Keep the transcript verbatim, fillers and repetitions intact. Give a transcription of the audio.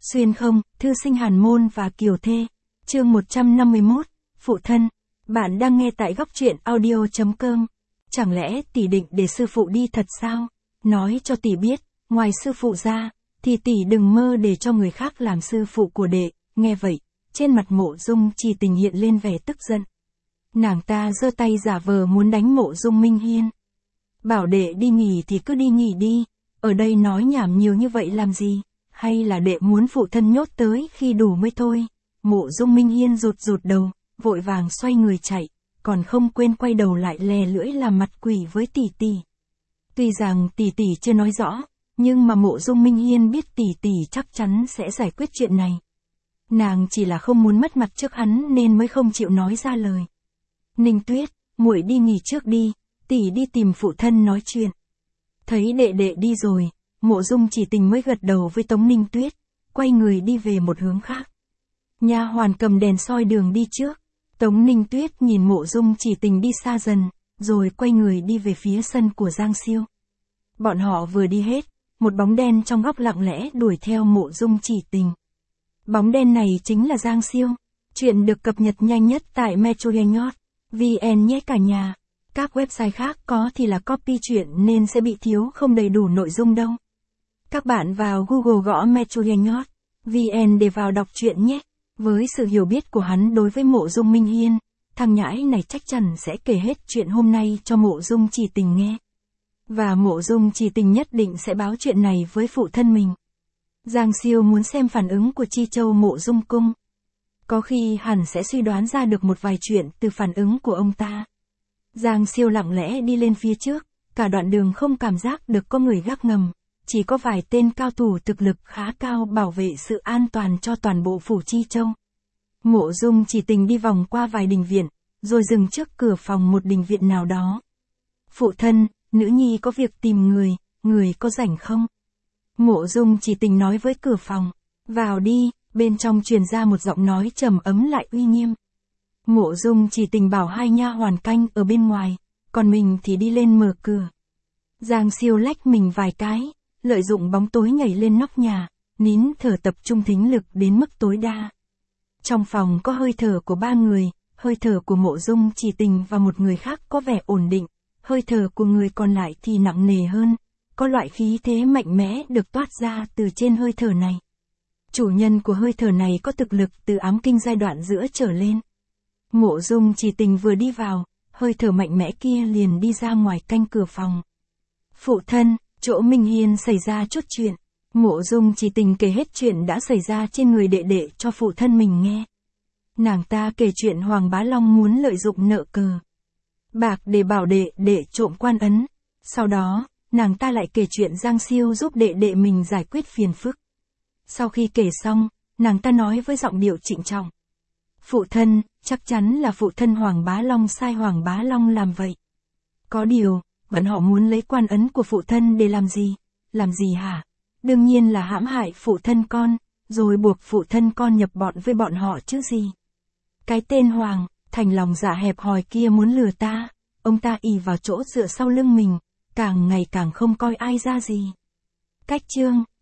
Xuyên không, thư sinh Hàn Môn và Kiều Thê. Chương một trăm năm mươi mốt, phụ thân. Bạn đang nghe tại góc truyện audio chấm com. Chẳng lẽ tỷ định để sư phụ đi thật sao? Nói cho tỷ biết, ngoài sư phụ ra, thì tỷ đừng mơ để cho người khác làm sư phụ của đệ. Nghe vậy, trên mặt Mộ Dung Chỉ Tình hiện lên vẻ tức giận. Nàng ta giơ tay giả vờ muốn đánh Mộ Dung Minh Hiên. Bảo đệ đi nghỉ thì cứ đi nghỉ đi, ở đây nói nhảm nhiều như vậy làm gì? Hay là đệ muốn phụ thân nhốt tới khi đủ mới thôi? Mộ Dung Minh Hiên rụt rụt đầu, vội vàng xoay người chạy, còn không quên quay đầu lại lè lưỡi làm mặt quỷ với tỷ tỷ. Tuy rằng tỷ tỷ chưa nói rõ, nhưng mà Mộ Dung Minh Hiên biết tỷ tỷ chắc chắn sẽ giải quyết chuyện này. Nàng chỉ là không muốn mất mặt trước hắn nên mới không chịu nói ra lời. Ninh Tuyết, muội đi nghỉ trước đi, tỷ đi tìm phụ thân nói chuyện. Thấy đệ đệ đi rồi, Mộ Dung Chỉ Tình mới gật đầu với Tống Ninh Tuyết, quay người đi về một hướng khác. Nha hoàn cầm đèn soi đường đi trước. Tống Ninh Tuyết nhìn Mộ Dung Chỉ Tình đi xa dần, rồi quay người đi về phía sân của Giang Siêu. Bọn họ vừa đi hết, một bóng đen trong góc lặng lẽ đuổi theo Mộ Dung Chỉ Tình. Bóng đen này chính là Giang Siêu. Chuyện được cập nhật nhanh nhất tại metro chấm vn nhé cả nhà. Các website khác có thì là copy chuyện nên sẽ bị thiếu không đầy đủ nội dung đâu. Các bạn vào Google gõ metro chấm vn để vào đọc truyện nhé. Với sự hiểu biết của hắn đối với Mộ Dung Minh Hiên, thằng nhãi này chắc chắn sẽ kể hết chuyện hôm nay cho Mộ Dung Chỉ Tình nghe. Và Mộ Dung Chỉ Tình nhất định sẽ báo chuyện này với phụ thân mình. Giang Siêu muốn xem phản ứng của Chi Châu Mộ Dung Cung. Có khi hẳn sẽ suy đoán ra được một vài chuyện từ phản ứng của ông ta. Giang Siêu lặng lẽ đi lên phía trước, cả đoạn đường không cảm giác được có người gác ngầm, chỉ có vài tên cao thủ thực lực khá cao bảo vệ sự an toàn cho toàn bộ phủ Chi Châu. Mộ Dung Chỉ Tình đi vòng qua vài đình viện, rồi dừng trước cửa phòng một đình viện nào đó. Phụ thân, nữ nhi có việc tìm người, người có rảnh không? Mộ Dung Chỉ Tình nói với cửa phòng. Vào đi, bên trong truyền ra một giọng nói trầm ấm lại uy nghiêm. Mộ Dung Chỉ Tình bảo hai nha hoàn canh ở bên ngoài, còn mình thì đi lên mở cửa. Giang Siêu lách mình vài cái, lợi dụng bóng tối nhảy lên nóc nhà, nín thở tập trung thính lực đến mức tối đa. Trong phòng có hơi thở của ba người, hơi thở của Mộ Dung Chỉ Tình và một người khác có vẻ ổn định, hơi thở của người còn lại thì nặng nề hơn, có loại khí thế mạnh mẽ được toát ra từ trên hơi thở này. Chủ nhân của hơi thở này có thực lực từ ám kinh giai đoạn giữa trở lên. Mộ Dung Chỉ Tình vừa đi vào, hơi thở mạnh mẽ kia liền đi ra ngoài canh cửa phòng. Phụ thân, chỗ Minh Hiên xảy ra chút chuyện. Mộ Dung Chỉ Tình kể hết chuyện đã xảy ra trên người đệ đệ cho phụ thân mình nghe. Nàng ta kể chuyện Hoàng Bá Long muốn lợi dụng nợ cờ bạc để bảo đệ đệ trộm quan ấn. Sau đó, nàng ta lại kể chuyện Giang Siêu giúp đệ đệ mình giải quyết phiền phức. Sau khi kể xong, nàng ta nói với giọng điệu trịnh trọng. Phụ thân, chắc chắn là phụ thân Hoàng Bá Long sai Hoàng Bá Long làm vậy. Có điều, bọn họ muốn lấy quan ấn của phụ thân để làm gì? Làm gì hả? Đương nhiên là hãm hại phụ thân con, rồi buộc phụ thân con nhập bọn với bọn họ chứ gì. Cái tên Hoàng, thành lòng dạ hẹp hòi kia muốn lừa ta, ông ta ỷ vào chỗ dựa sau lưng mình, càng ngày càng không coi ai ra gì. Cách chương